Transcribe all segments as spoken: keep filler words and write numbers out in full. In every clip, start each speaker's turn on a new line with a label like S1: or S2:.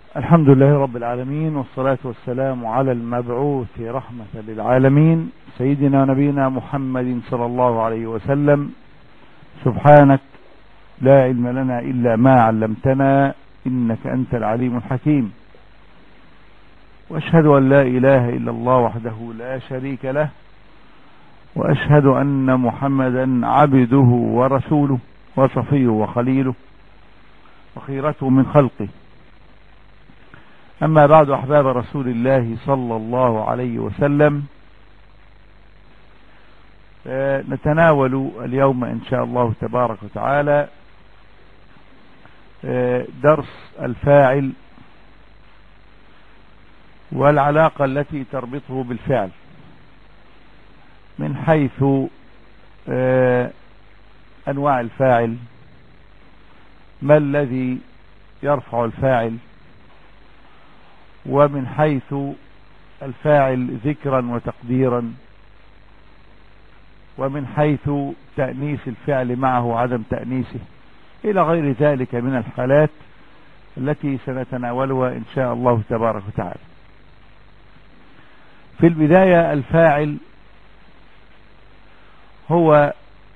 S1: الحمد لله رب العالمين، والصلاة والسلام على المبعوث رحمة للعالمين سيدنا ونبينا محمد صلى الله عليه وسلم. سبحانك لا علم لنا إلا ما علمتنا إنك أنت العليم الحكيم، وأشهد أن لا إله إلا الله وحده لا شريك له، وأشهد أن محمدا عبده ورسوله وصفيه وخليله وخيرته من خلقه. أما بعد، أحباب رسول الله صلى الله عليه وسلم، نتناول اليوم إن شاء الله تبارك وتعالى درس الفاعل والعلاقة التي تربطه بالفعل من حيث أنواع الفاعل، ما الذي يرفع الفاعل، ومن حيث الفاعل ذكرا وتقديرا، ومن حيث تأنيس الفعل معه وعدم تأنيسه، إلى غير ذلك من الحالات التي سنتناولها إن شاء الله تبارك وتعالى. في البداية، الفاعل هو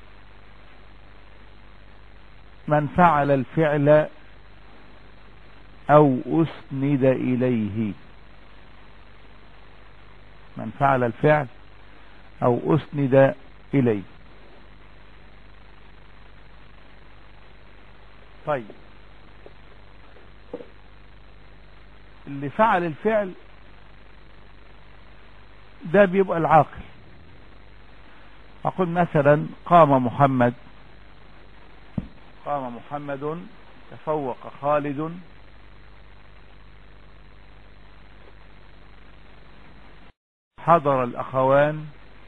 S1: من فعل الفعل أو أسند إليه. من فعل الفعل أو أسند إليه. طيب، اللي فعل الفعل ده بيبقى العاقل. أقول مثلا قام محمد، قام محمد، تفوق خالد، حضر الأخوان،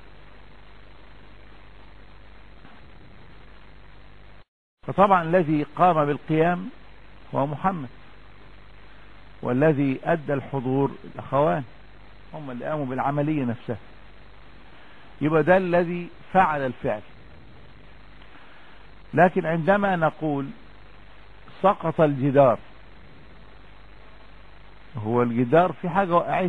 S1: فطبعا الذي قام بالقيام هو محمد، والذي أدى الحضور الأخوان، هم اللي قاموا بالعملية نفسها. يبقى ده الذي فعل الفعل. لكن عندما نقول سقط الجدار، هو الجدار في حاجة وقعته،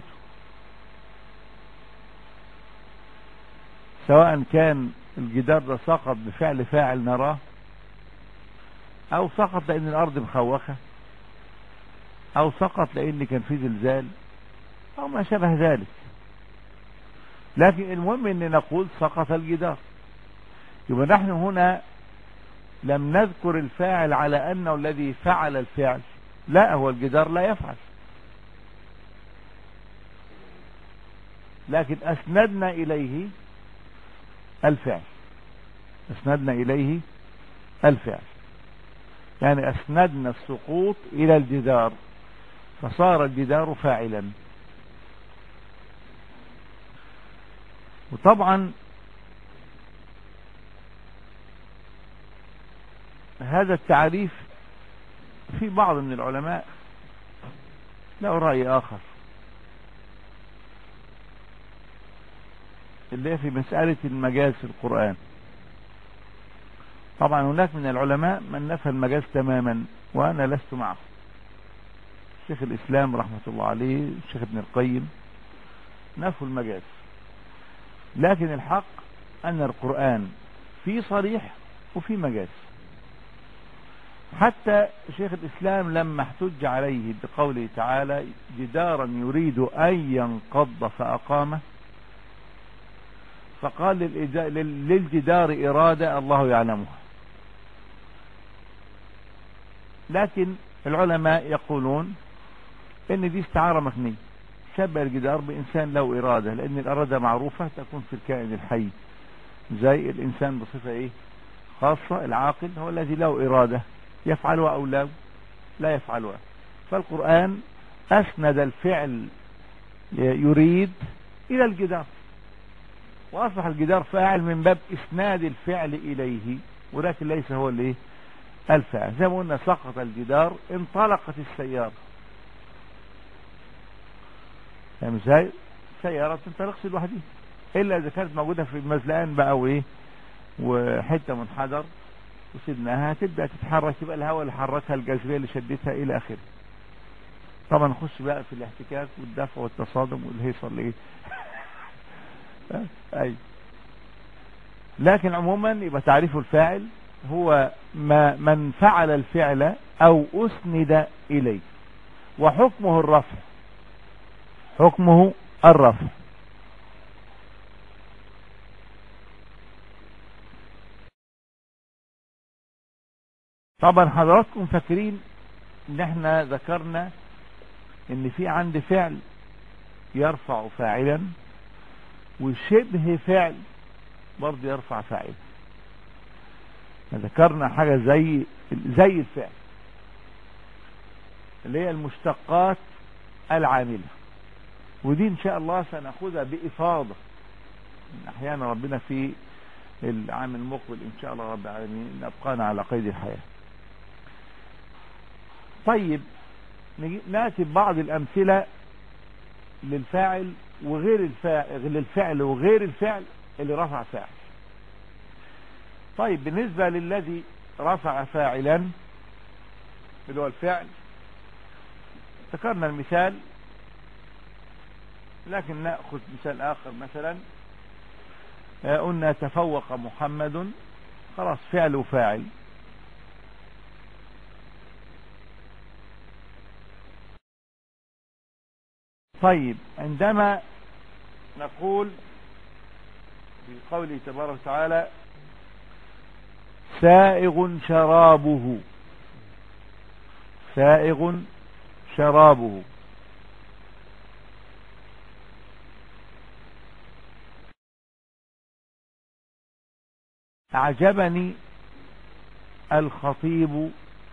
S1: سواء كان الجدار ده سقط بفعل فاعل نراه، او سقط لان الارض مخوخة، او سقط لان كان في زلزال، او ما شابه ذلك. لكن المهم ان نقول سقط الجدار. يبقى نحن هنا لم نذكر الفاعل على انه الذي فعل الفعل، لا، هو الجدار لا يفعل، لكن اسندنا اليه الفعل. اسندنا اليه الفعل يعني اسندنا السقوط الى الجدار، فصار الجدار فاعلا. وطبعا هذا التعريف في بعض من العلماء له رأي آخر، اللي في مسألة المجاز في القرآن. طبعا هناك من العلماء من نفى المجاز تماما، وأنا لست معه. شيخ الإسلام رحمة الله عليه، الشيخ ابن القيم، نفوا المجاز. لكن الحق أن القرآن فيه صريح وفيه مجاز. حتى شيخ الإسلام لما احتج عليه بقوله تعالى جدارا يريد أن ينقض فأقامه، فقال للجدار إرادة الله يعلمها. لكن العلماء يقولون ان دي استعارة مكنية، شبه الجدار بإنسان له إرادة، لأن الإرادة معروفة تكون في الكائن الحي، زي الإنسان بصفة إيه خاصة. العاقل هو الذي له إرادة يفعلها أو لا لا يفعلها. فالقرآن أسند الفعل يريد إلى الجدار، وأصبح الجدار فاعل من باب إسناد الفعل إليه، ولكن ليس هو اللي الفاعل. زي ما قلنا سقط الجدار، انطلقت السيارة. يعني ازاي سيارة ما تنطلقش لوحدها إلا إذا كانت موجودة في المزلقان بقى وإيه وحتة منحدر وسيبناها تبدأ تتحرك، يبقى الهواء اللي حركها، الجاذبية اللي شدتها إلى آخره. طبعا نخش بقى في الاحتكاك والدفع والتصادم والهيصة اللي ايه اي. لكن عموما يبقى تعريف الفاعل هو ما من فعل الفعل او اسند اليه، وحكمه الرفع، حكمه الرفع. طبعا حضراتكم فاكرين ان احنا ذكرنا ان في عند فعل يرفع فاعلا، وشبه فعل برضه يرفع فاعلا. ذكرنا حاجة زي زي الفعل اللي هي المشتقات العاملة، ودي ان شاء الله سنأخذها بإفاضة احيانا ربنا في العام المقبل ان شاء الله رب العالمين نبقانا على قيد الحياة. طيب نأتي ببعض الأمثلة للفاعل وغير الفاعل، للفعل وغير الفعل اللي رفع فاعل. طيب بالنسبة للذي رفع فاعلا اللي هو الفعل، ذكرنا المثال، لكن نأخذ مثال آخر. مثلا قلنا تفوق محمد، خلاص فعل وفاعل. طيب عندما نقول في قوله تبارك وتعالى سائغ شرابه، سائغ شرابه، أعجبني الخطيب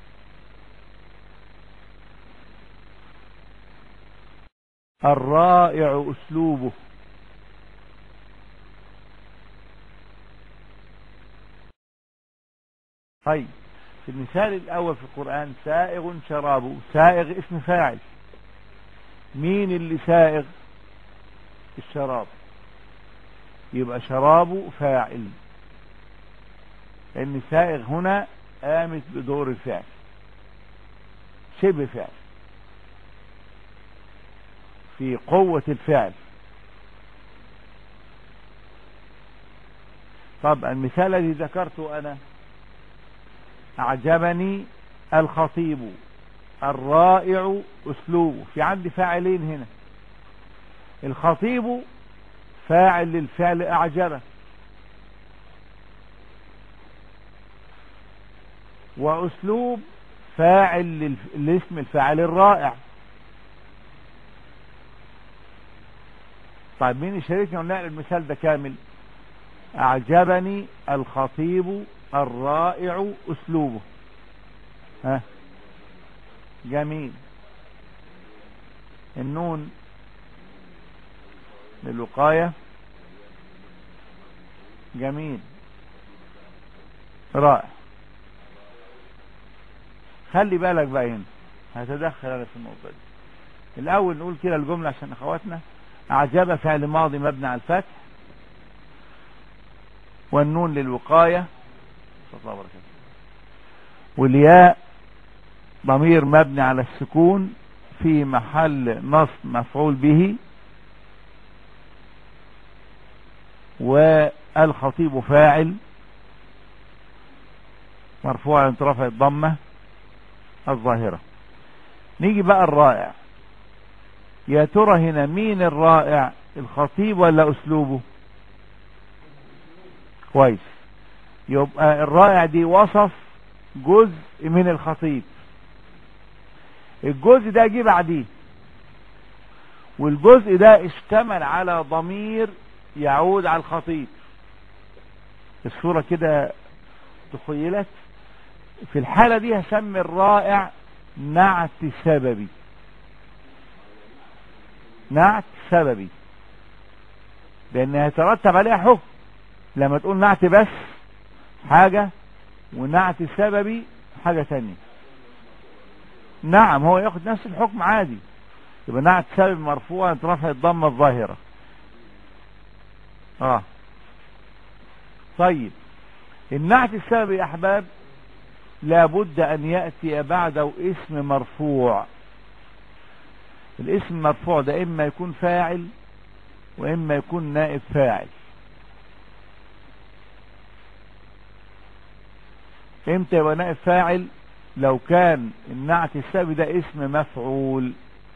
S1: الرائع أسلوبه. طيب في المثال الأول في القرآن سائغ شرابه، سائغ اسم فاعل. مين اللي سائغ؟ الشراب، يبقى شرابه فاعل، لأن سائغ هنا قامت بدور الفعل، شبه فعل في قوة الفعل. طب المثال الذي ذكرته أنا أعجبني الخطيب الرائع أسلوبه، في عندي فاعلين هنا. الخطيب فاعل للفعل أعجبه، وأسلوب فاعل للاسم الفاعل الرائع. طيب مين يشاركني ونقل المثال ده كامل؟ أعجبني الخطيب الرائع أسلوبه. ها جميل. النون للوقاية، جميل رائع. خلي بالك بقى هنا، هتدخل انا في النقطة دي. الأول نقول كده الجملة عشان أخواتنا. أعجب فعل ماضي مبني على الفتح، والنون للوقاية، والياء ضمير مبني على السكون في محل نصب مفعول به، والخطيب فاعل مرفوع عند رفع الضمة الظاهرة. نيجي بقى الرائع. يا ترى هنا مين الرائع، الخطيب ولا أسلوبه؟ كويس، يبقى الرائع دي وصف جزء من الخطيب، الجزء ده جه بعديه، والجزء ده اشتمل على ضمير يعود على الخطيب. الصورة كده تخيلت. في الحالة دي هسمي الرائع نعت سببي، نعت سببي، لأن هيترتب عليها حكم. لما تقول نعت بس حاجة ونعت سببي حاجة تانية، نعم هو ياخد نفس الحكم عادي. يبقى نعت سبب مرفوع رفع الضمة الظاهرة. اه طيب النعت السببي يا احباب لابد ان يأتي بعده اسم مرفوع، الاسم المرفوع ده اما يكون فاعل واما يكون نائب فاعل. امتى يبقى نائب فاعل؟ لو كان النعت السببي ده اسم مفعول.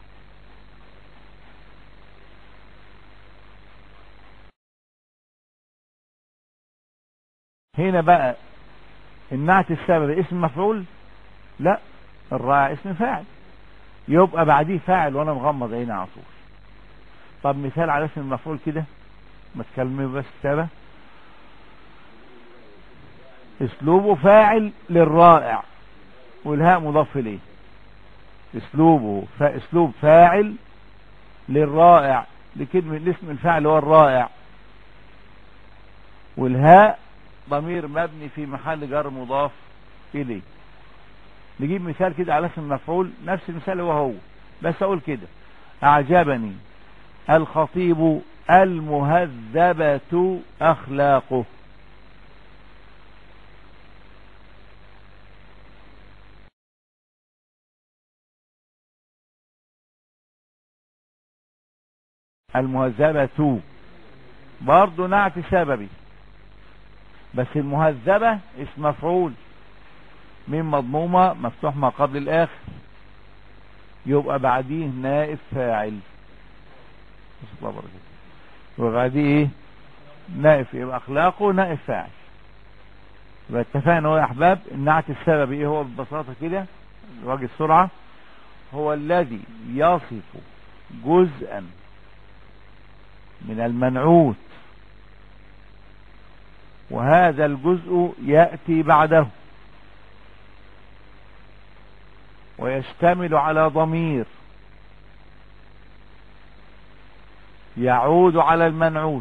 S1: هنا بقى النعت السببي اسم مفعول؟ لا، الرائع اسم فاعل، يبقى بعديه فاعل وانا مغمض عيني على طول. طب مثال على اسم المفعول كده، ما تكلمي بس كده. اسلوبه فاعل للرائع والهاء مضاف اليه. اسلوبه فاسلوب فاعل للرائع لكلمة الاسم الفاعل هو الرائع، والهاء ضمير مبني في محل جر مضاف اليه. نجيب مثال كده على اسم المفعول، نفس المثال هو هو، بس اقول كده: اعجبني الخطيب المهذبة اخلاقه. المهذبة برضه نعت سببي، بس المهذبة اسم مفعول، من مضمومة مفتوح ما قبل الاخر، يبقى بعديه نائب فاعل. وبعديه ايه؟ نائب، يبقى اخلاقه نائب فاعل. يبقى اتفقنا هو يا احباب النعت السببي ايه هو ببساطة كده وجه السرعة؟ هو الذي يصف جزءا من المنعوت وهذا الجزء يأتي بعده ويشتمل على ضمير يعود على المنعوت.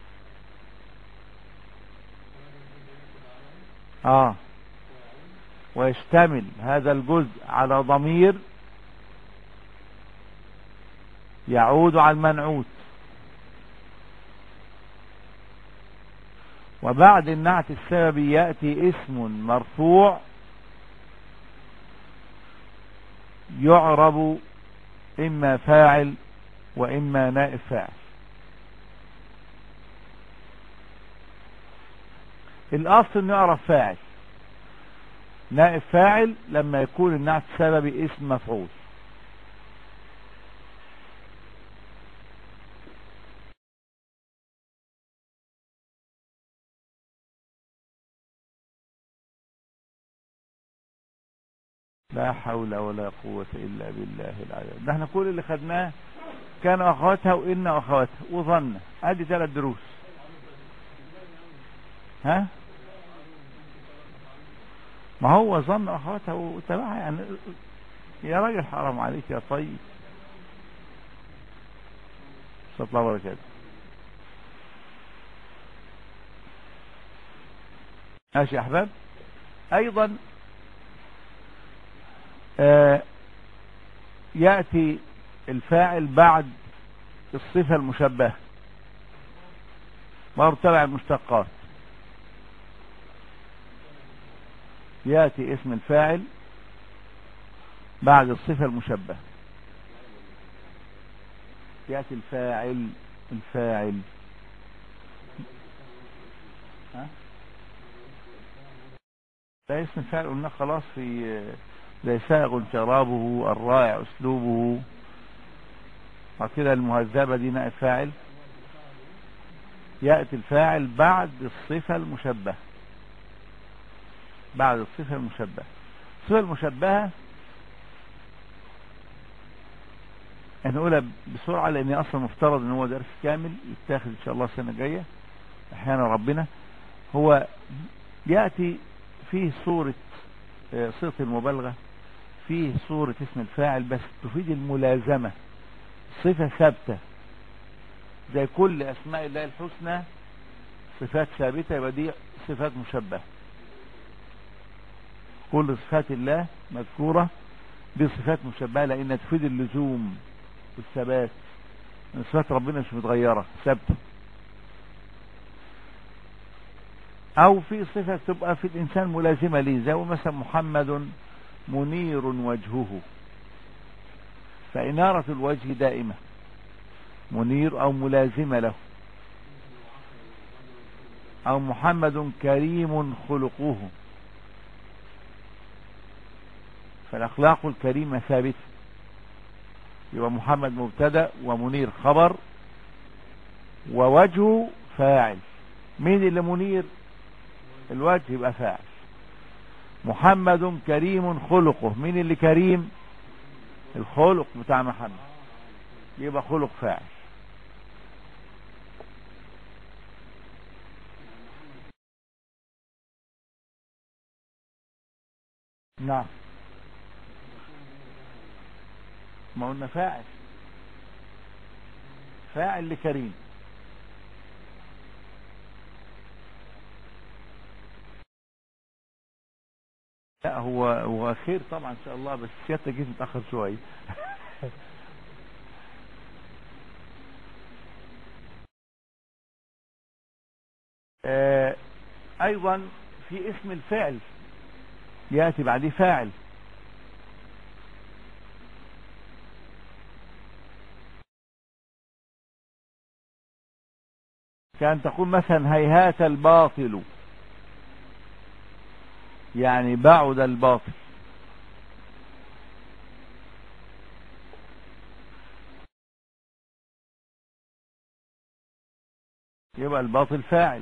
S1: اه ويشتمل هذا الجزء على ضمير يعود على المنعوت، وبعد النعت السببي يأتي اسم مرفوع يعرب اما فاعل واما نائب فاعل. الاصل انه يعرف فاعل. نائب فاعل لما يكون النعت السببي اسم مفعول. لا حول ولا قوة إلا بالله العلي. ده احنا كل اللي خدناه كان أخواتها وإن أخواتها وظن. ادي ثلاث دروس. ها ما هو ظن أخواتها وتبعها يعني. يا راجل حرام عليك يا طيب. صلى الله عليه وسلم. ماشي يا أحباب. أيضا آه يأتي الفاعل بعد الصفة المشبهة برضه تبع المشتقات. يأتي اسم الفاعل بعد الصفة المشبهة. يأتي الفاعل الفاعل ها ده اسم الفاعل قلنا خلاص في زي سائغ شرابه الرائع اسلوبه. وكده المهذبة دي نائب فاعل. يأتي الفاعل بعد الصفة المشبهة. بعد الصفة المشبهة. الصفة المشبهة هنقولها بسرعة لأني أصلا مفترض أن هو درس كامل يتاخد إن شاء الله السنة الجاية أحيانا ربنا. هو يأتي فيه صورة صيغة المبالغة، فيه صورة اسم الفاعل بس تفيد الملازمة، صفة ثابتة زي كل أسماء الله الحسنى صفات ثابتة، يبقى دي صفات مشبهة. كل صفات الله مذكورة بصفات مشبهة لأنها تفيد اللزوم والثبات. صفات ربنا مش متغيرة ثابتة. أو في صفة تبقى في الإنسان ملازمة ليه زي مثلا محمد منير وجهه، فإنارة الوجه دائمة، منير أو ملازمة له، أو محمد كريم خلقه، فالأخلاق الكريمة ثابتة. يبقى محمد مبتدأ ومنير خبر ووجهه فاعل. مين اللي منير؟ الوجه، يبقى فاعل. محمد كريم خلقه، مين اللي كريم؟ الخلق بتاع محمد، يبقى خلق فاعل. نعم، ما قلنا فاعل، فاعل لكريم. لا هو هو خير طبعا ان شاء الله، بس سيادتك جيت متاخر شويه. آه ايضا في اسم الفعل ياتي بعديه فاعل. كان تقول مثلا هيهات الباطل، يعني بعد الباطل. يبقى الباطل فاعل.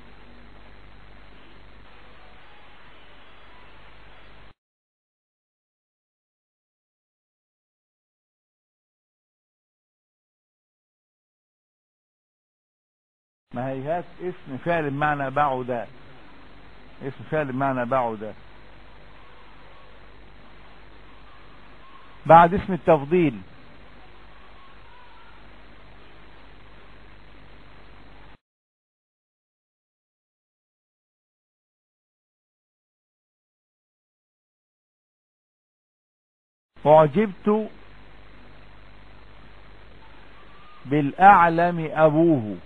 S1: ما هيهات اسم فعل بمعنى بعد، اسم فعل بمعنى بعد. بعد اسم التفضيل أعجبت بالأعلم أبوه.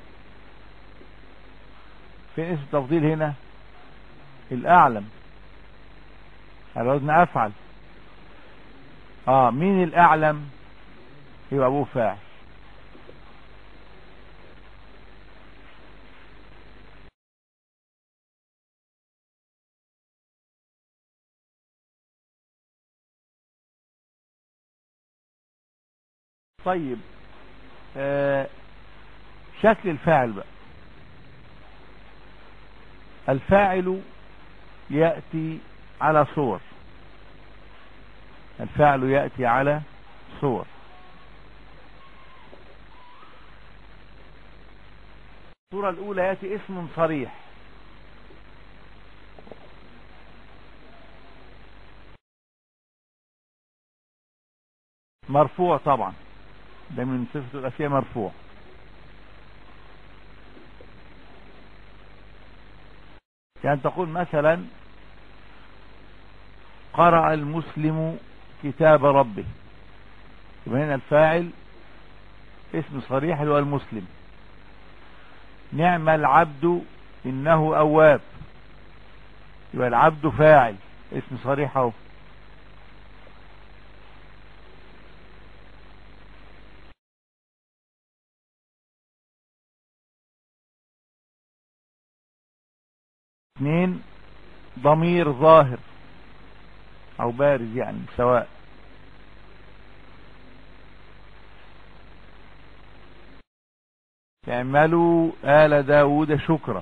S1: فين اسم التفضيل هنا؟ الأعلم، على وزن أفعل. اه مين الأعلم؟ يبقى أبوه فاعل. طيب آه شكل الفاعل بقى. الفاعل يأتي على صور، الفاعل يأتي على صور. الصورة الأولى يأتي اسم صريح، مرفوع طبعا، ده من صفة الأشياء مرفوع. يعني تقول مثلا قرأ المسلم كتاب ربه، يبقى هنا الفاعل اسم صريح اللي هو المسلم. نعم العبد إنه أواب، يبقى العبد فاعل اسم صريح اهو. اثنين ضمير ظاهر او بارز يعني سواء. اعملوا آل داود شكرا،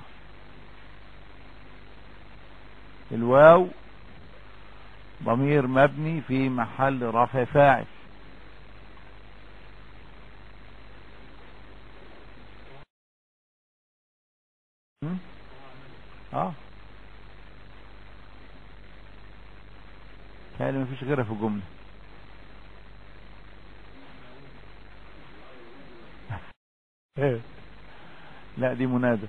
S1: الواو ضمير مبني في محل رفع فاعل. اه يعني مفيش غيرها في الجملة. لا دي منادى.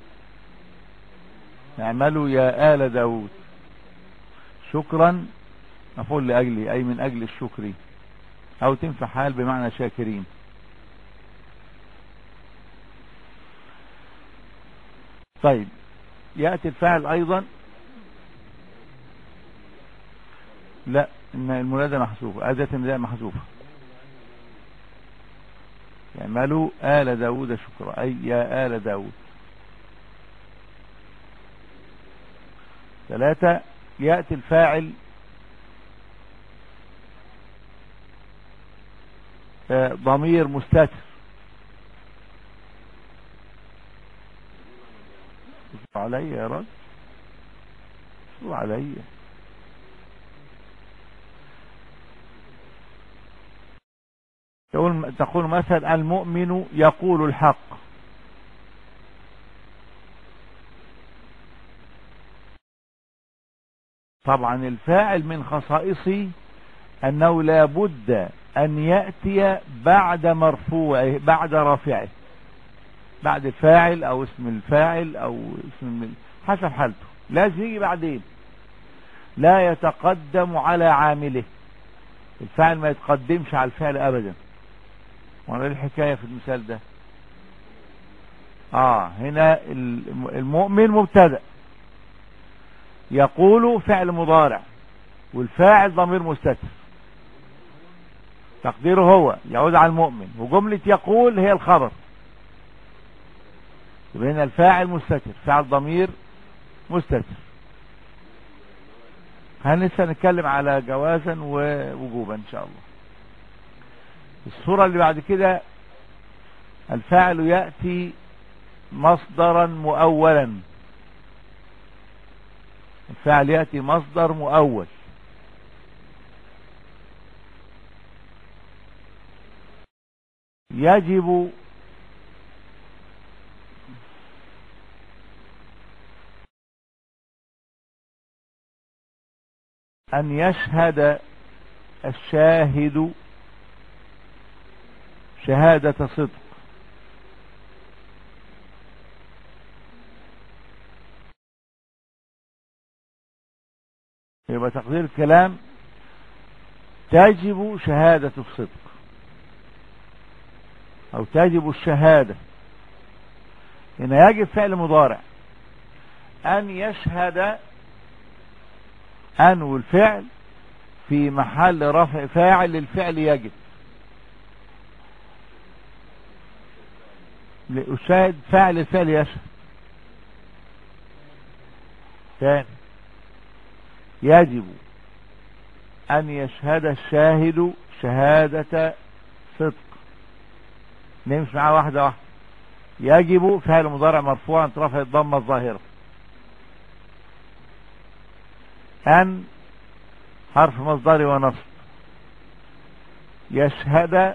S1: اعملوا يا آل داود شكرا مفعول لأجلي أي من أجل الشكر، أو تنفع حال بمعنى شاكرين. طيب يأتي الفاعل أيضا، لا إن المنادى محذوفة، أداة النداء محذوفة. اعملوا آل داود شكرا، أي يا آل داود. ثلاثة، يأتي الفاعل ضمير مستتر. شو علي يا رجل، شو علي. تقول تقول مثلا المؤمن يقول الحق. طبعا الفاعل من خصائصه أنه لا بد أن يأتي بعد مرفوعه، بعد رافعه، بعد الفاعل أو اسم الفاعل أو اسم حسب حالته، لازم يجي بعدين، لا يتقدم على عامله. الفاعل ما يتقدمش على الفعل أبدا. وانا ايه الحكاية في المثال ده؟ اه هنا المؤمن مبتدأ، يقول فعل مضارع، والفاعل ضمير مستتر، تقديره هو يعود على المؤمن، وجملة يقول هي الخبر. يبقى هنا الفاعل مستتر، فاعل ضمير مستتر. هنسى نتكلم على جوازا ووجوبا ان شاء الله. الصورة اللي بعد كده الفاعل يأتي مصدرا مؤولا. الفاعل يأتي مصدر مؤول. يجب أن يشهد الشاهد شهادة صدق. يبقى تقدير الكلام تجب شهادة الصدق أو تجب الشهادة. هنا يجب فعل مضارع، أن يشهد، أن والفعل في محل رفع فاعل للفعل يجب. الشاهد فاعل الفعل يشهد. ثاني، يجب أن يشهد الشاهد شهادة صدق. نمشي معاه واحدة واحدة. يجب فعل مضارع مرفوع عن رفع الضمة الظاهرة. أن حرف مصدري ونصب. يشهد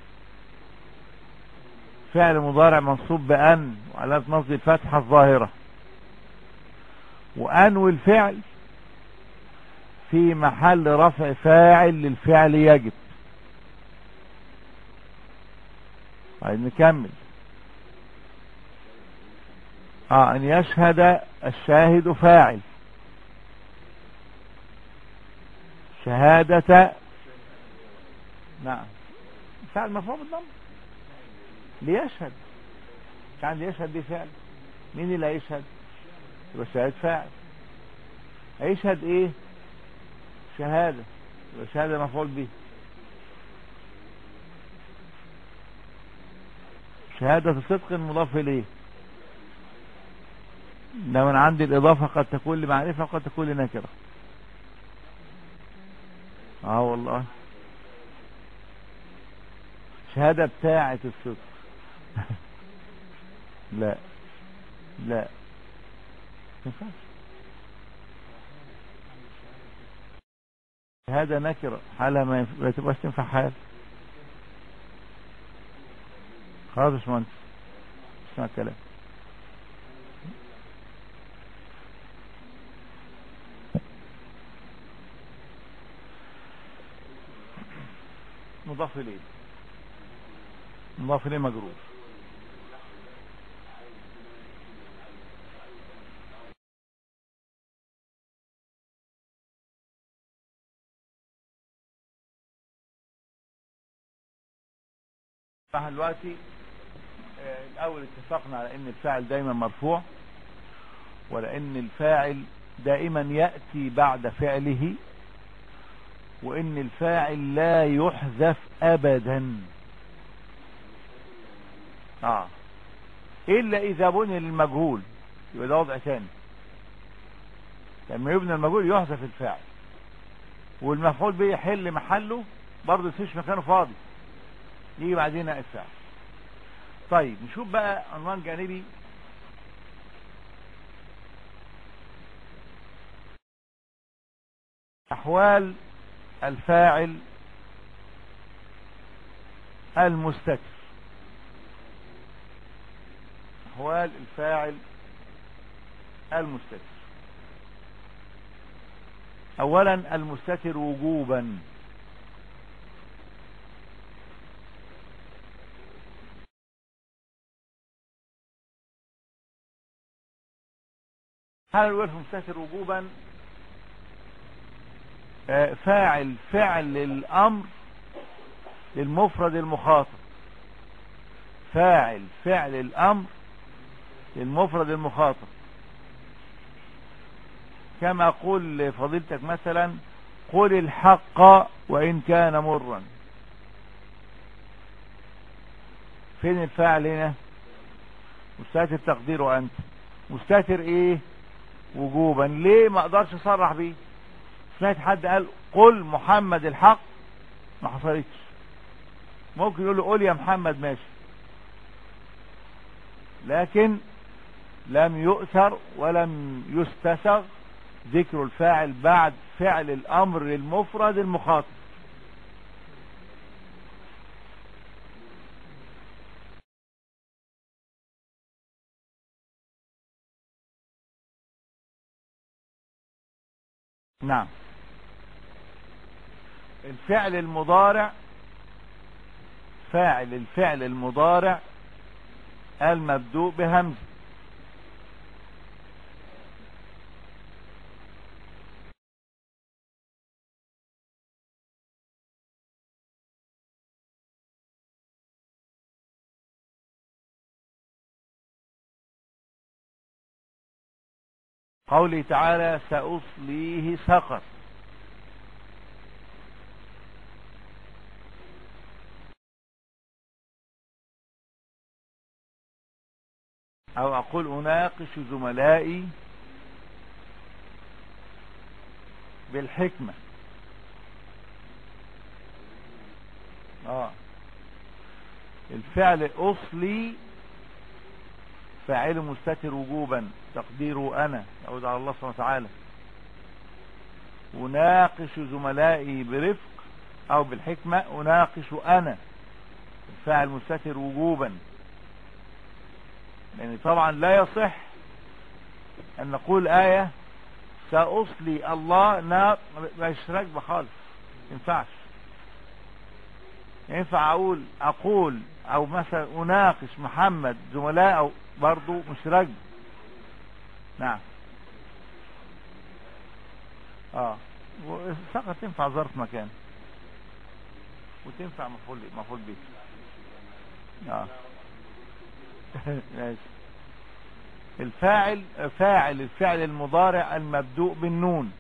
S1: فعل مضارع منصوب بأن وعلامة نصب الفتحة الظاهرة. وأن والفعل في محل رفع فاعل للفعل يجب. طيب نكمل. اه ان يشهد الشاهد فاعل شهادة. نعم، فعل مرفوع بالضم. ليشهد، كان ليشهد دي فعل. مين اللي هيشهد؟ يبقى الشاهد فاعل. هيشهد ايه؟ شهادة. يبقى شهادة مفعول به. شهادة صدق مضاف اليه. ده من عند الإضافة قد تكون لمعرفة وقد تكون لنكرة. اه والله شهادة بتاعة الصدق. لا لا ينفع. شهادة نكرة حالها ما تبقاش تنفع حال. خلاص مش مهندس، اسمع الكلام. مضاف اليه، مضاف اليه مجرور. فاحنا دلوقتي الاول اتفقنا على ان الفاعل دايما مرفوع، ولان الفاعل دائما يأتي بعد فعله، وان الفاعل لا يحذف ابدا. اه الا اذا بني للمجهول يبقى ده وضع ثاني. لما يبنى المجهول يحذف الفاعل، والمفعول به يحل محله برضه يسيبش مكانه فاضي، يجي بعدين نائب فاعل. طيب نشوف بقى عنوان جانبي. احوال الفاعل المستتر. احوال الفاعل المستتر. اولا المستتر وجوبا. هل الوصف مستتر وجوبا؟ آه فاعل فعل الامر للمفرد المخاطب. فاعل فعل الامر للمفرد المخاطب، كما اقول لفضيلتك مثلا قل الحق وان كان مرا. فين الفاعل هنا؟ مستتر تقديره انت. مستتر ايه؟ وجوبا. ليه ما اقدرش اصرح بيه؟ سمعت حد قال قل محمد الحق؟ ما حصلتش. ممكن يقول له قل يا محمد ماشي، لكن لم يؤثر ولم يستسغ ذكر الفاعل بعد فعل الامر للمفرد المخاطب. نعم. الفعل المضارع، فاعل الفعل المضارع المبدوء بهمزة. قوله تعالى سأصليه سقر. او اقول اناقش زملائي بالحكمة. اه الفعل اصلي فاعل مستتر وجوبا تقديره انا، يعود على الله سبحانه وتعالى. اناقش زملائي برفق او بالحكمة، اناقش انا الفاعل مستتر وجوبا. يعني طبعا لا يصح ان نقول آية سأصلي الله نار، مش راكبة خالص، ينفعش. ينفع اقول اقول او مثلا اناقش محمد زملاء، او برضو مش راكبة. نعم. اه فقط تنفع ظرف مكان، وتنفع مفعول مفعول به. اه ماشي. الفاعل فاعل الفعل المضارع المبدوء بالنون.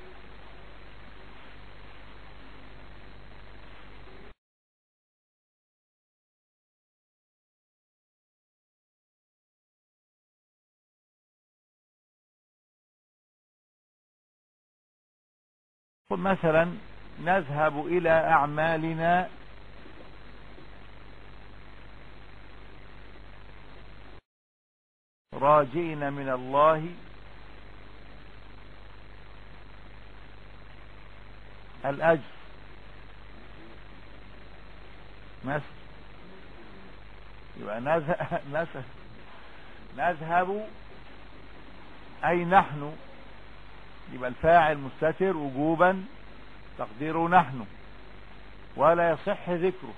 S1: قل مثلا نذهب إلى أعمالنا راجين من الله الأجر مثلا. يبقى نذهب نذهب أي نحن، يبقى الفاعل مستتر وجوبا تقديره نحن، ولا يصح ذكره.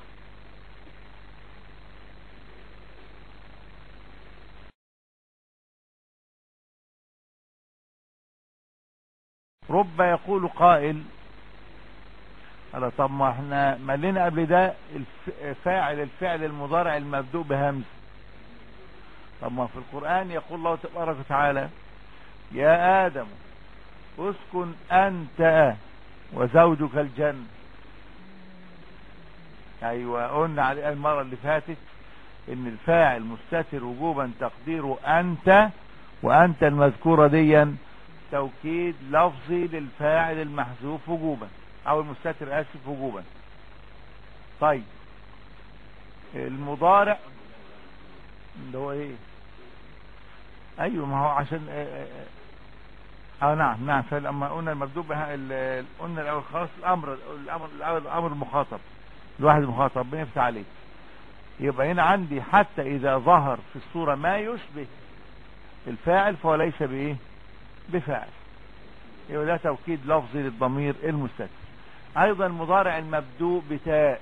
S1: رب يقول قائل على طب ما احنا ملينا قبل ده فاعل الفعل المضارع المبدوء بهمزة. طب ما في القرآن يقول الله تبارك وتعالى يا آدم اسكن أنت وزوجك الجنة. أيوة قلنا على المرة اللي فاتت ان الفاعل مستتر وجوبا تقديره انت، وانت المذكورة ديا توكيد لفظي للفاعل المحذوف وجوبا او المستتر اسف وجوبا. طيب المضارع اللي هو ايه؟ ايوه ما هو عشان اه, آه نعم نعم فلما قلنا المبدوء قلنا الاول خلاص الامر الامر الامر المخاطب الواحد المخاطب بنفتح عليه. يبقى هنا عندي حتى اذا ظهر في الصورة ما يشبه الفاعل فهو ليس بايه؟ بفاعل. يبقى ده توكيد لفظي للضمير المستتر. ايضا المضارع المبدوء بتاء،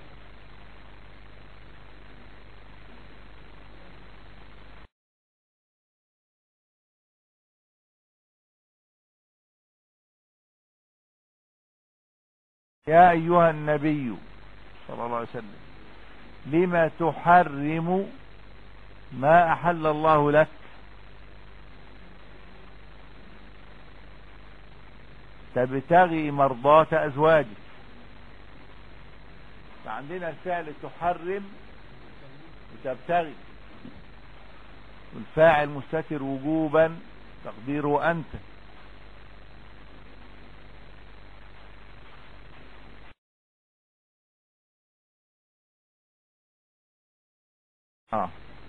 S1: يا ايها النبي صلى الله عليه وسلم لما تحرم ما احل الله لك تبتغي مرضات ازواجك. فعندنا الفعل تحرم وتبتغي، والفاعل مستتر وجوبا تقديره انت. اه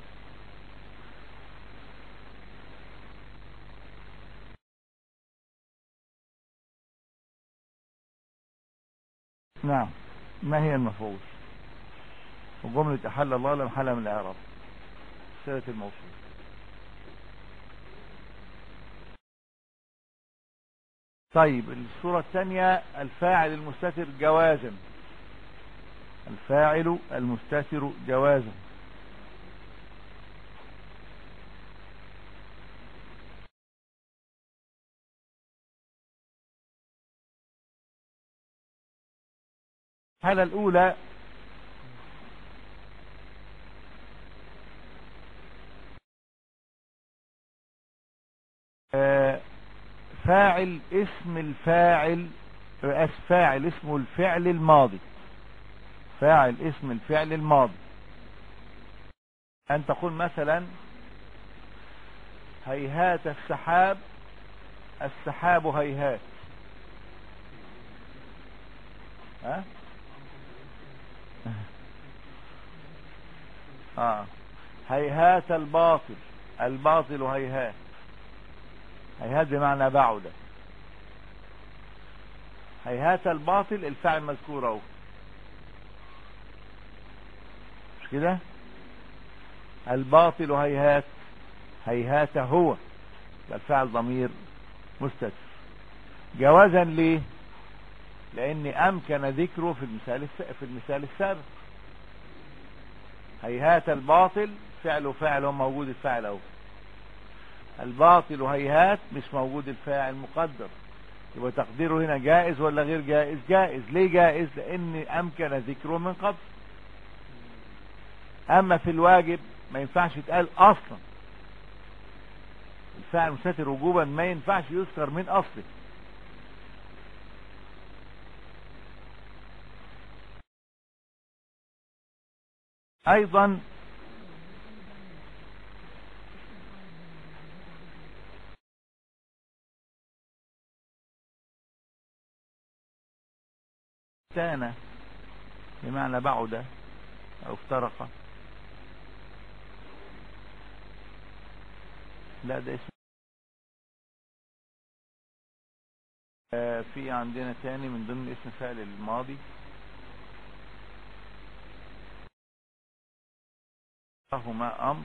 S1: نعم. ما هي المفعول؟ وجملة أحل الله لم حل من الإعراب صلة الموصول. طيب الصورة الثانية الفاعل المستتر جوازا، الفاعل المستتر جوازا. الحالة الأولى فاعل اسم الفاعل فاعل اسمه الفعل الماضي، فاعل اسم الفعل الماضي. أن تقول مثلا هيهات السحاب، السحاب هيهات. ها اه هيهات الباطل، الباطل هيهات. هيهات بمعنى بعد. هيهات الباطل الفعل مذكور اهو، مش كده؟ الباطل هيهات، هيهات هو، الفعل ضمير مستتر. جوازا ليه؟ لان امكن ذكره في المثال في المثال السابق. هيهات الباطل فعل وفاعل هو موجود الفاعل اهو، الباطل هيهات مش موجود الفاعل مقدر. يبقى تقديره هنا جائز ولا غير جائز؟ جائز. ليه جائز؟ لان امكن ذكره من قبل. اما في الواجب ما ينفعش يتقال اصلا، الفاعل مستتر وجوبا ما ينفعش يذكر من اصله. ايضا كان بمعنى بعد او افترق. لا ده اسم. آه في عندنا تاني من ضمن اسم فعل الماضي هما امر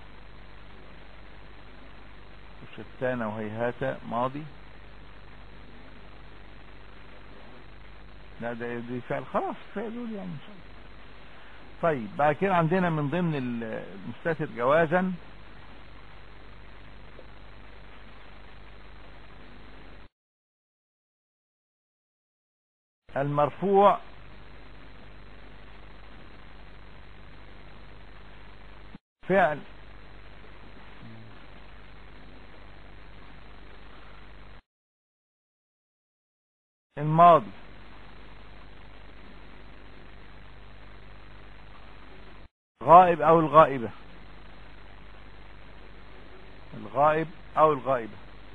S1: وشتان وهيهات ماضي. لا ده دي فعل خلاص فعل دول يعني ان شاء الله. طيب بعد كده عندنا من ضمن المستتر جوازا المرفوع فعل الماضي الغائب او الغائبة، الغائب او الغائبة.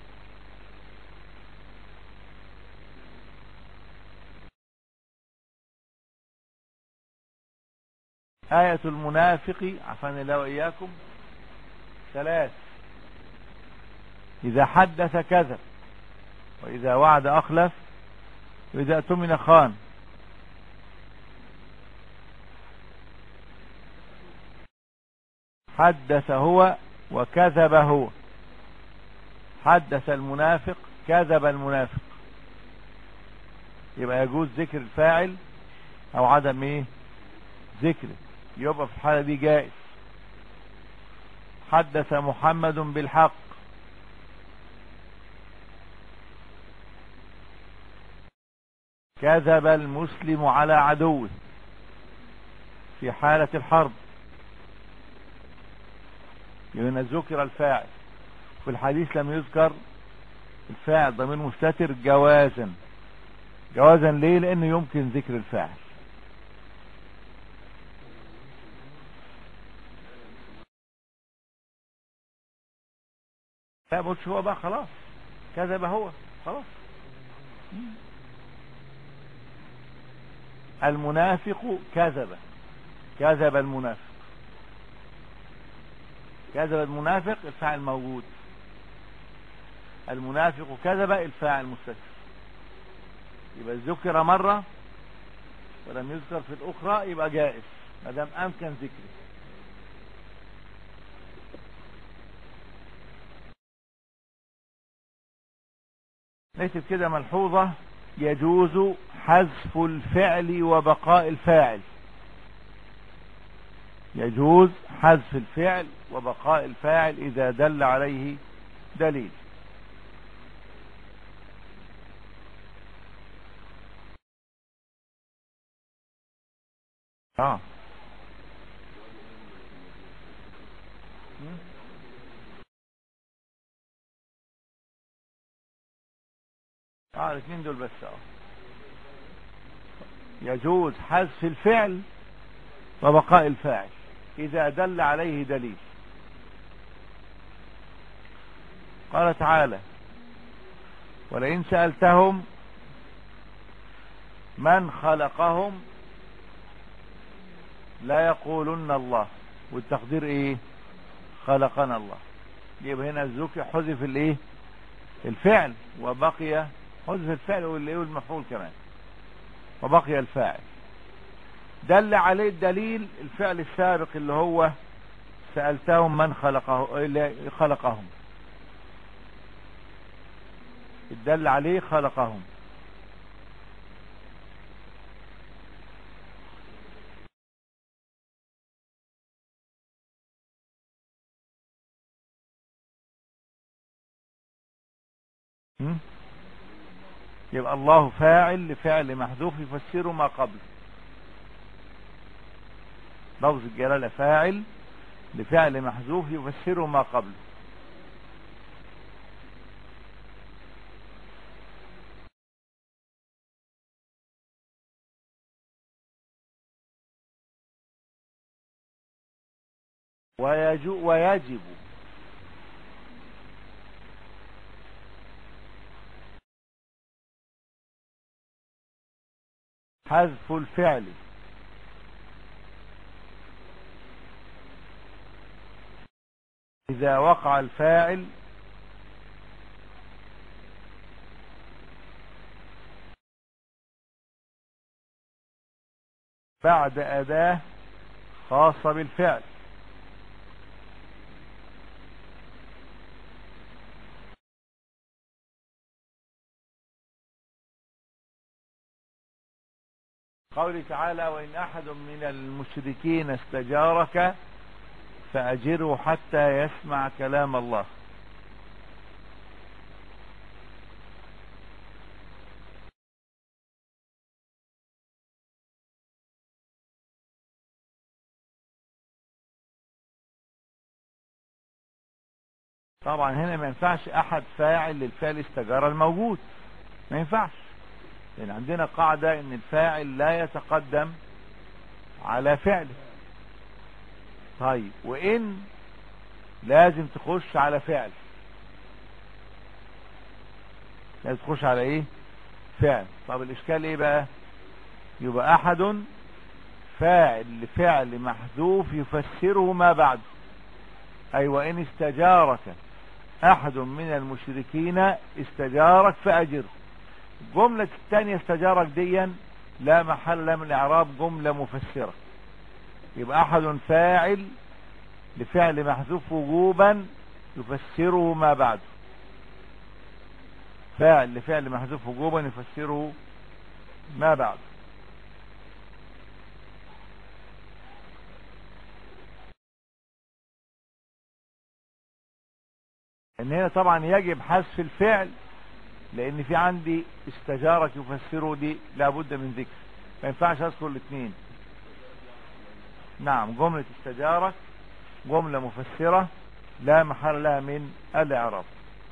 S1: آية المنافق عفاني الله وإياكم ثلاث: إذا حدث كذب، وإذا وعد أخلف، وإذا اؤتمن خان. حدث هو وكذب هو. حدث المنافق، كذب المنافق. يبقى يجوز ذكر الفاعل او عدم ايه ذكره، يبقى في الحالة دي جائز. حدث محمد بالحق، كذب المسلم على عدوه في حالة الحرب، هنا ذكر الفاعل. في الحديث لم يذكر الفاعل، ضمير مستتر جوازا. جوازا ليه؟ لانه يمكن ذكر الفاعل. لا بقولش هو بقى خلاص، كذب هو خلاص. المنافق كذب، كذب المنافق، كذب المنافق الفاعل موجود. المنافق كذب الفاعل مستتر. يبقى ذكر مرة ولم يذكر في الأخرى يبقى جائز ما دام أمكن ذكره. نكتب كده ملحوظة: يجوز حذف الفعل وبقاء الفاعل. يجوز حذف الفعل وبقاء الفاعل إذا دل عليه دليل. اه اه الاثنين دول بس. اه يجوز حذف الفعل وبقاء الفاعل إذا دل عليه دليل. قال تعالى: ولئن سألتهم من خلقهم لا يقولن الله. والتقدير ايه؟ خلقنا الله. يبقى هنا الذكر حذف الايه؟ الفعل، وبقي حذف الفعل والايه والمفعول كمان، وبقي الفاعل. دل عليه الدليل الفعل السابق اللي هو سألتهم من خلقه اللي خلقهم، الدل عليه خلقهم. يبقى الله فاعل لفعل محذوف يفسر ما قبله. لفظ الجلالة فاعل لفعل محذوف يفسر ما قبله. ويجب حذف الفعل إذا وقع الفاعل بعد أداة خاصة بالفعل. قوله تعالى: وإن أحد من المشركين استجارك فأجره حتى يسمع كلام الله. طبعا هنا ما ينفعش أحد فاعل للفعل استجار الموجود، ما ينفعش، لأن عندنا قاعدة إن الفاعل لا يتقدم على فعله. طيب وإن لازم تخش على فعل، لازم تخش على ايه؟ فعل. طب الاشكال ايه بقى؟ يبقى احد فاعل لفعل محذوف يفسره ما بعد، اي وان استجارك احد من المشركين استجارك فاجره. الجملة الثانية استجارك ديا لا محل لها من الاعراب، جملة مفسرة. يبقى احد فاعل لفعل محذوف وجوبا يفسره ما بعده، فاعل لفعل محذوف وجوبا يفسره ما بعده. ان هنا طبعا يجب حذف الفعل، لان في عندي استجارك يفسره دي لابد من ذكر، ما ينفعش اذكر الاثنين. نعم، جملة استجارك جملة مفسرة لا محل لها من الاعراب.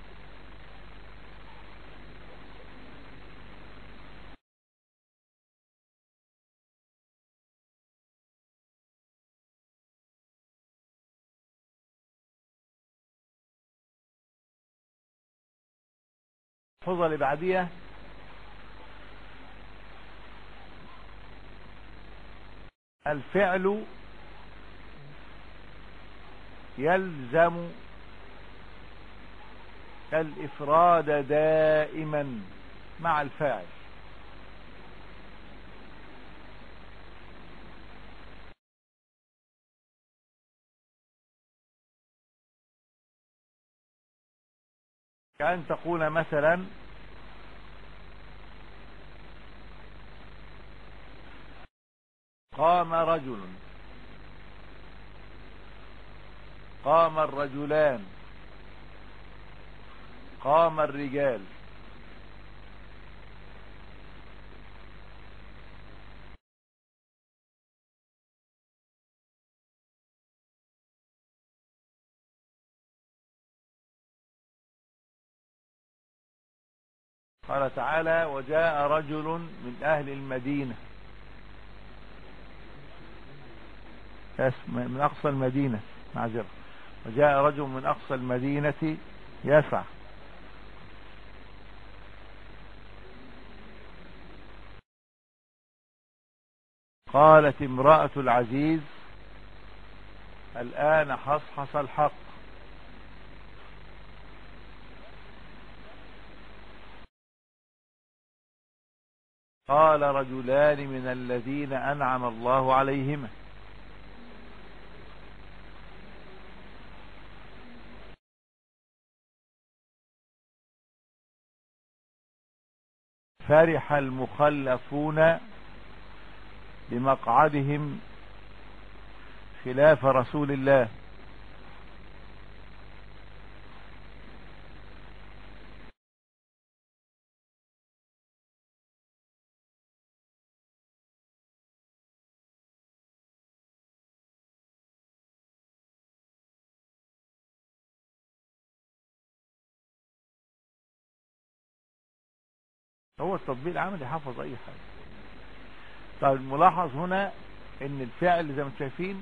S1: الحفظة اللي بعديها الفعل يلزم الإفراد دائما مع الفاعل. كأن تقول مثلا قام رجل، قام الرجلان، قام الرجال. قال تعالى وجاء رجل من أهل المدينة، من أقصى المدينة، معذرة، وجاء رجل من أقصى المدينة يسعى. قالت امرأة العزيز الآن حصحص الحق. قال رجلان من الذين أنعم الله عليهما. فرح المخلفون بمقعدهم خلاف رسول الله. هو التطبيق العملي حفظ اي حاجة. طيب الملاحظ هنا ان الفعل زي ما انتم شايفين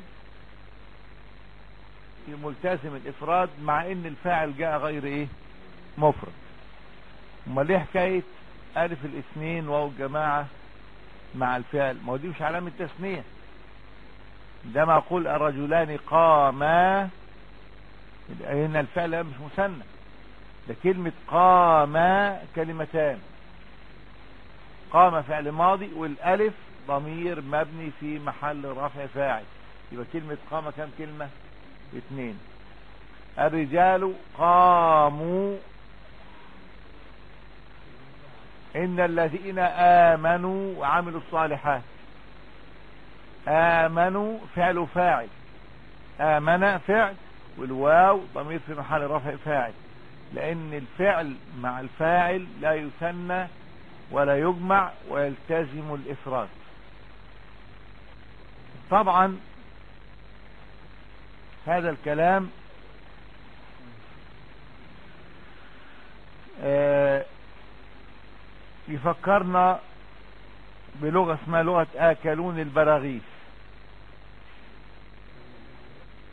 S1: ملتزم الافراد مع ان الفاعل جاء غير ايه؟ مفرد. امال ليه حكايه الف الاثنين واو الجماعه مع الفعل؟ ما هو دي مش علامه تثنيه، ده ما اقول الرجلان قاما، ان الفعل مش مثنى، ده كلمه قاما كلمتان، قام فعل ماضي والالف ضمير مبني في محل رفع فاعل، يبقى كلمه قام كام كلمه؟ اثنين. الرجال قاموا، إن الذين آمنوا وعملوا الصالحات. آمنوا فعل فاعل، آمن فعل، والواو ضمير في محل رفع فاعل، لأن الفعل مع الفاعل لا يثنى ولا يجمع ويلتزم الإفراد. طبعا هذا الكلام آه يفكرنا بلغة اسمها لغة آكلون البراغيث.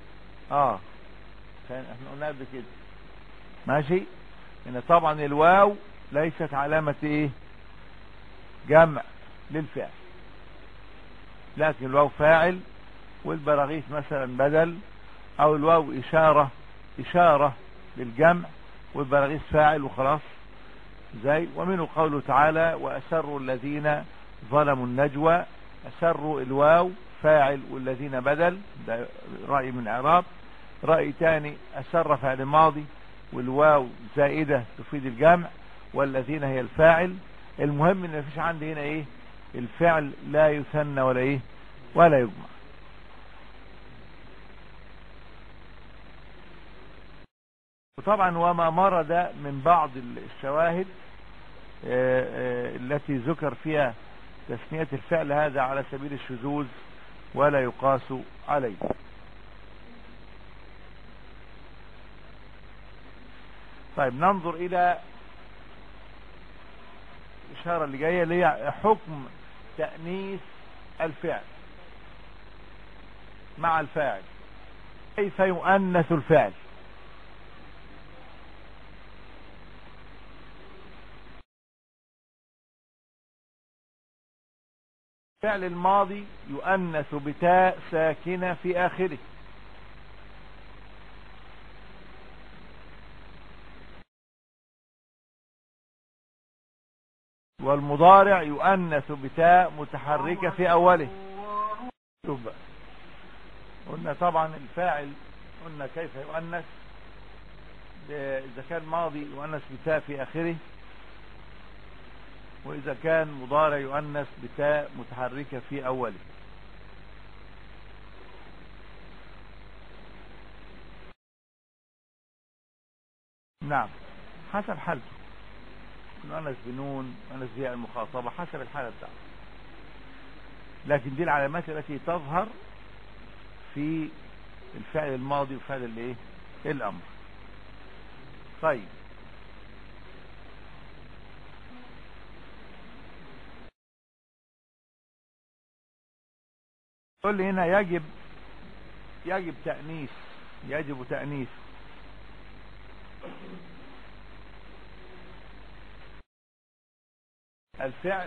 S1: اه كان احنا قلنا قبل كده ماشي ان طبعا الواو ليست علامة ايه جمع للفعل، لكن الواو فاعل والبراغيث مثلا بدل، او الواو اشارة اشارة للجمع والبراغيث فاعل وخلاص. زي ومنه قوله تعالى واسروا الذين ظلموا النجوى، اسروا الواو فاعل والذين بدل، ده رأي من اعراب. رأي تاني اسر فعل ماضي والواو زائدة تفيد الجمع والذين هي الفاعل. المهم ان مفيش عندي هنا ايه الفعل لا يثنى ولا ايه ولا يجمع. وطبعا وما مرد من بعض الشواهد التي ذكر فيها تثنية الفعل هذا على سبيل الشذوذ ولا يقاس عليه. طيب ننظر الى الاشارة اللي جاية اللي هي حكم تأنيث الفعل مع الفاعل. كيف يؤنث الفعل؟ الفعل الماضي يؤنث بتاء ساكنة في آخره، والمضارع يؤنث بتاء متحركة في أوله. قلنا طبعا الفاعل قلنا كيف يؤنث، إذا كان ماضي يؤنث بتاء في آخره، وإذا كان مضارع يؤنث بتاء متحركة في أوله. نعم حسب حالته، يؤنث بنون يؤنث بياء المخاطبة حسب الحالة بتاعته، لكن دي العلامات التي تظهر في الفعل الماضي وفعل الايه الأمر. طيب يقول لي هنا يجب يجب تأنيث يجب تأنيث الفعل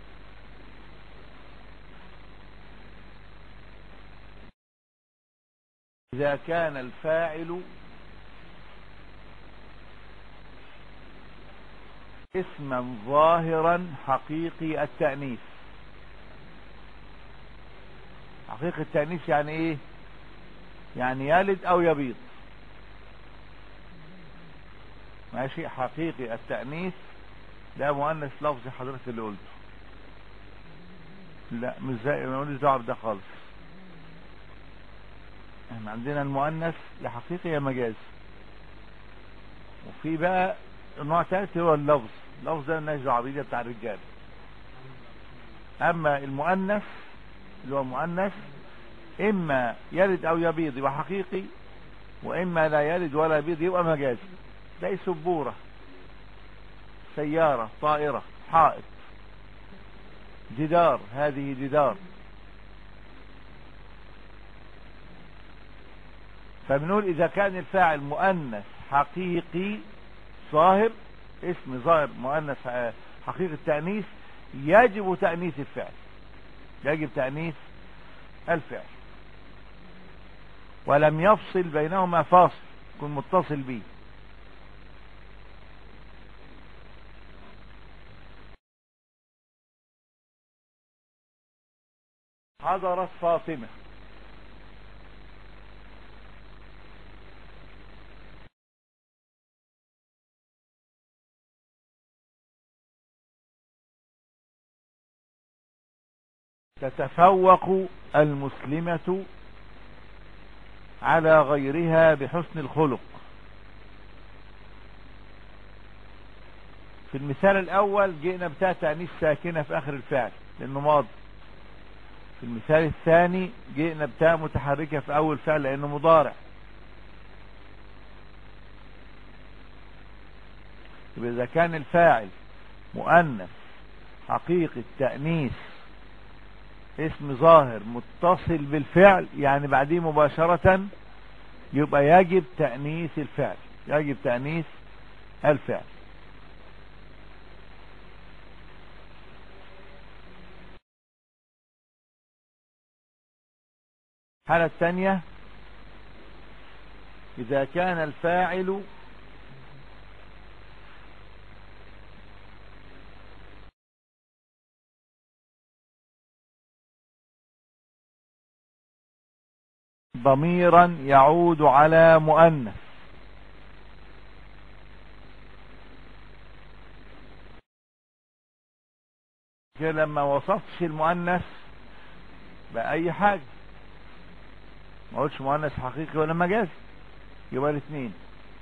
S1: إذا كان الفاعل اسما ظاهرا حقيقي التأنيث. حقيقي التأنيث يعني ايه؟ يعني يلد او يبيض. ماشي. حقيقي التأنيث ده مؤنث لفظي حضرتك اللي قلته، لا مش زي ما نقولش دعوه بده خالص. احنا عندنا المؤنث يا حقيقي يا مجازي، وفي بقى النوع ثالث هو اللفظ. اللفظ ده الناس دعوه بيه بتاع الرجال. اما المؤنث اللي هو مؤنث اما يلد او يبيض يبقى حقيقي، واما لا يلد ولا يبيض يبقى مجازي. زي سبورة، سيارة، طائرة، حائط، جدار، هذه جدار. فبنقول اذا كان الفاعل مؤنث حقيقي ظاهر، اسم ظاهر مؤنث حقيقي التأنيث، يجب تأنيث الفعل، يجب تأنيث الفعل، ولم يفصل بينهما فاصل يكون متصل به. حضرت فاطمة. تتفوق المسلمة على غيرها بحسن الخلق. في المثال الأول جئنا بتاء تأنيث ساكنة في آخر الفعل لأنه ماضي. في المثال الثاني جئنا بتاء متحركة في أول فعل لأنه مضارع. إذا كان الفاعل مؤنث حقيقي التأنيث اسم ظاهر متصل بالفعل، يعني بعديه مباشرة يبقى يجب تأنيث الفعل، يجب تأنيث الفعل. الحالة الثانية إذا كان الفاعل ضميرا يعود على مؤنث، كده لما وصفتش المؤنث بأي حاجة، ما قلتش مؤنث حقيقي ولا مجازي، يبقى الاثنين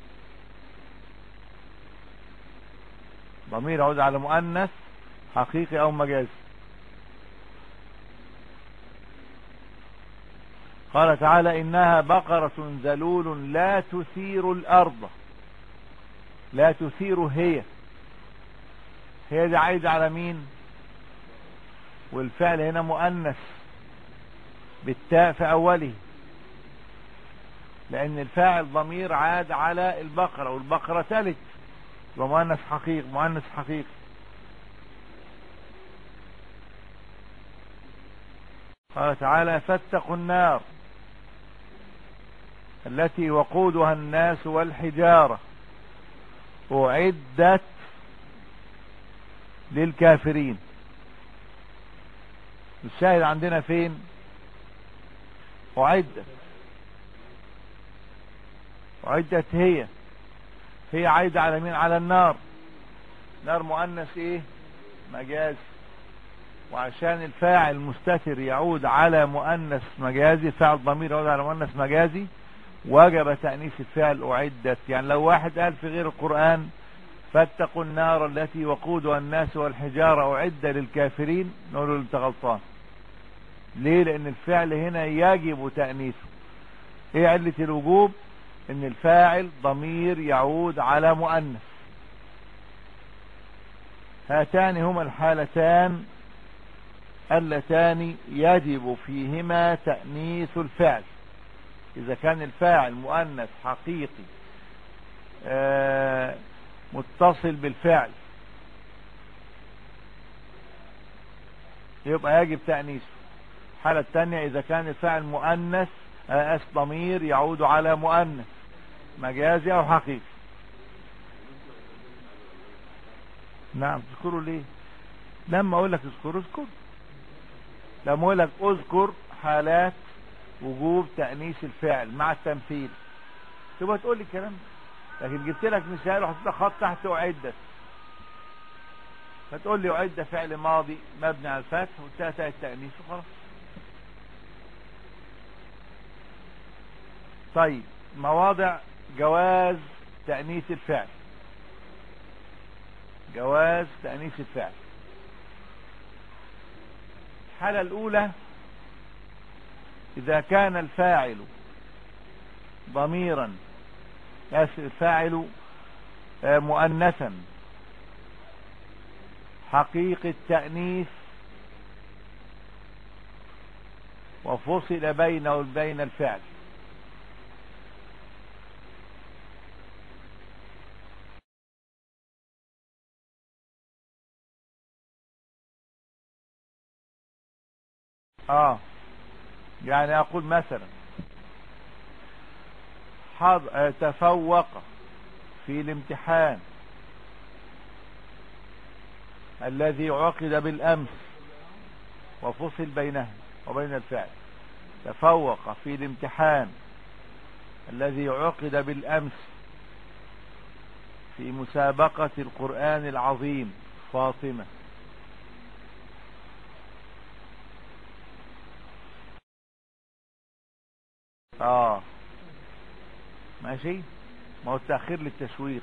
S1: ضمير يعود على مؤنث حقيقي او مجازي. قال تعالى انها بقرة ذلول لا تثير الارض، لا تثير هي، هي دي عايدة على مين؟ والفعل هنا مؤنث بالتاء في اوله، لان الفاعل ضمير عاد على البقرة، والبقرة تلت، ومؤنث حقيقي، مؤنث حقيقي. قال تعالى فاتقوا النار التي وقودها الناس والحجارة أعدت للكافرين. الشاهد عندنا فين؟ أعدت، أعدت هي، هي عايدة على مين؟ على النار. نار مؤنث ايه؟ مجازي، وعشان الفاعل مستتر يعود على مؤنث مجازي، فاعل ضمير يعود على مؤنث مجازي، وجب تأنيث الفعل أعدت. يعني لو واحد قال في غير القرآن فاتقوا النار التي وقودها الناس والحجارة أعد للكافرين، نقول له انت غلطان. ليه؟ لأن الفعل هنا يجب تأنيثه. ايه علة الوجوب؟ ان الفاعل ضمير يعود على مؤنث. هاتان هما الحالتان اللتان يجب فيهما تأنيث الفعل. إذا كان الفاعل مؤنث حقيقي آه متصل بالفعل يبقى يجب تأنيثه. الحالة الثانية إذا كان الفاعل مؤنث آه ضمير يعود على مؤنث مجازي أو حقيقي. نعم. تذكروا ليه؟ لما أقول لك اذكر اذكر، لما أقول لك اذكر حالات وجوب تأنيث الفعل مع التمثيل تبقى تقول لي الكلام ده. لكن جبت لك مثال وحطيت لك خط تحت أعدت، فتقول لي أعد فعل ماضي مبني على الفتح وانتهى التأنيث وخلاص. طيب مواضع جواز تأنيث الفعل. جواز تأنيث الفعل. الحالة الأولى إذا كان الفاعل ضميرا، الفاعل مؤنثا حقيقي التأنيث وفصل بينه وبين الفعل. اه يعني اقول مثلا حض... تفوق في الامتحان الذي عقد بالامس وفصل بينه وبين الفعل. تفوق في الامتحان الذي عقد بالامس في مسابقة القرآن العظيم فاطمة. اه ماشي، ما هو التأخير للتشويق.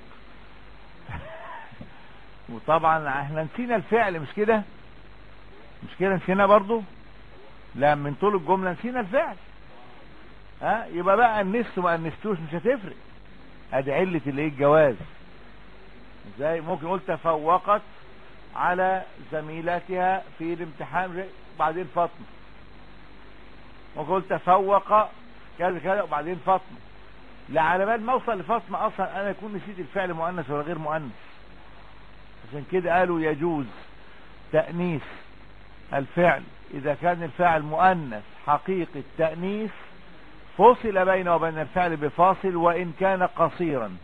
S1: وطبعا احنا نسينا الفعل، مش كده؟ مش كده نسينا برضو؟ لا، من طول الجملة نسينا الفعل. ها يبقى بقى النس وما النستوش مش هتفرق. ادي علة الايه؟ الجواز. ازاي ممكن قلت تفوقت على زميلتها في الامتحان بعدين فاطمة، ممكن قلت تفوق كذا كذا وبعدين فاطمة. لا على بال ما اوصل لفاطمة اصلا انا يكون نسيت الفعل مؤنث ولا غير مؤنث. عشان كده قالوا يجوز تأنيث الفعل اذا كان الفاعل مؤنث حقيقي التأنيث فصل بينه وبين الفعل بفاصل وان كان قصيرا.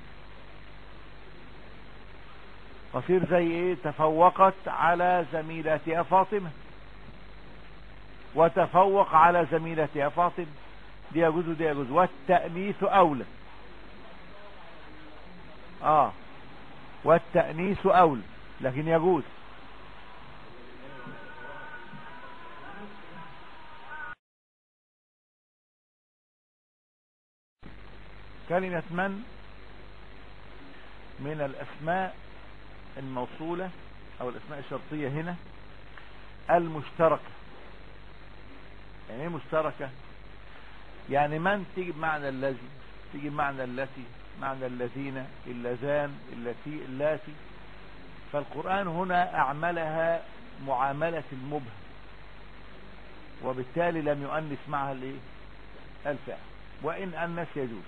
S1: قصير زي ايه؟ تفوقت على زميلتها فاطمة، وتفوق على زميلتها فاطمة، دي يجوز ودي يجوز. والتأنيث اولى. اه والتأنيث اولى لكن يجوز. كلمة من من الاسماء الموصولة او الاسماء الشرطية هنا المشتركة. يعني ايه مشتركة؟ يعني من تيجي بمعنى الذي، تيجي بمعنى التي، معنى الذين، اللذان، التي، اللاتي. فالقرآن هنا اعملها معاملة المبهم وبالتالي لم يؤنث معها الايه؟ الفعل، وان انث يجوز.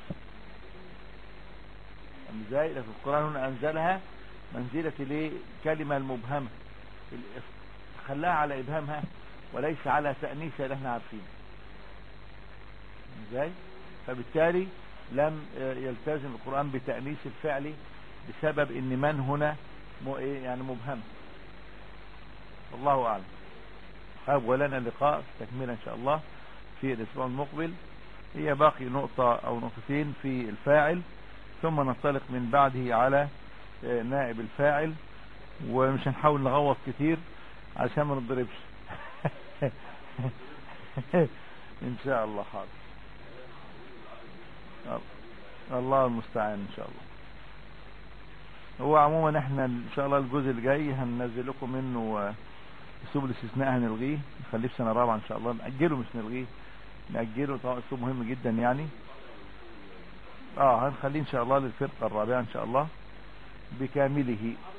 S1: ازاي؟ لكن القرآن هنا انزلها منزلة الايه؟ كلمة المبهمة، خلاها على ابهامها وليس على تأنيثها اللي احنا عارفينه. ازاي؟ فبالتالي لم يلتزم القرآن بتأنيث الفعل بسبب ان من هنا يعني مبهمة. والله اعلم. طيب ولنا لقاء تكملة ان شاء الله في الاسبوع المقبل. هي باقي نقطة او نقطتين في الفاعل ثم ننطلق من بعده على نائب الفاعل، ومش هنحاول نغوص كتير عشان ما نضربش. ان شاء الله. حاضر. الله المستعان ان شاء الله. هو عموما احنا ان شاء الله الجزء الجاي هننزل لكم منه اسلوب الاستثناء، هنلغيه نخليه في سنه رابعه ان شاء الله. ناجله مش نلغيه، ناجله. طبعا اسلوب مهم جدا يعني. اه هنخليه ان شاء الله للفرقه الرابعه ان شاء الله بكامله.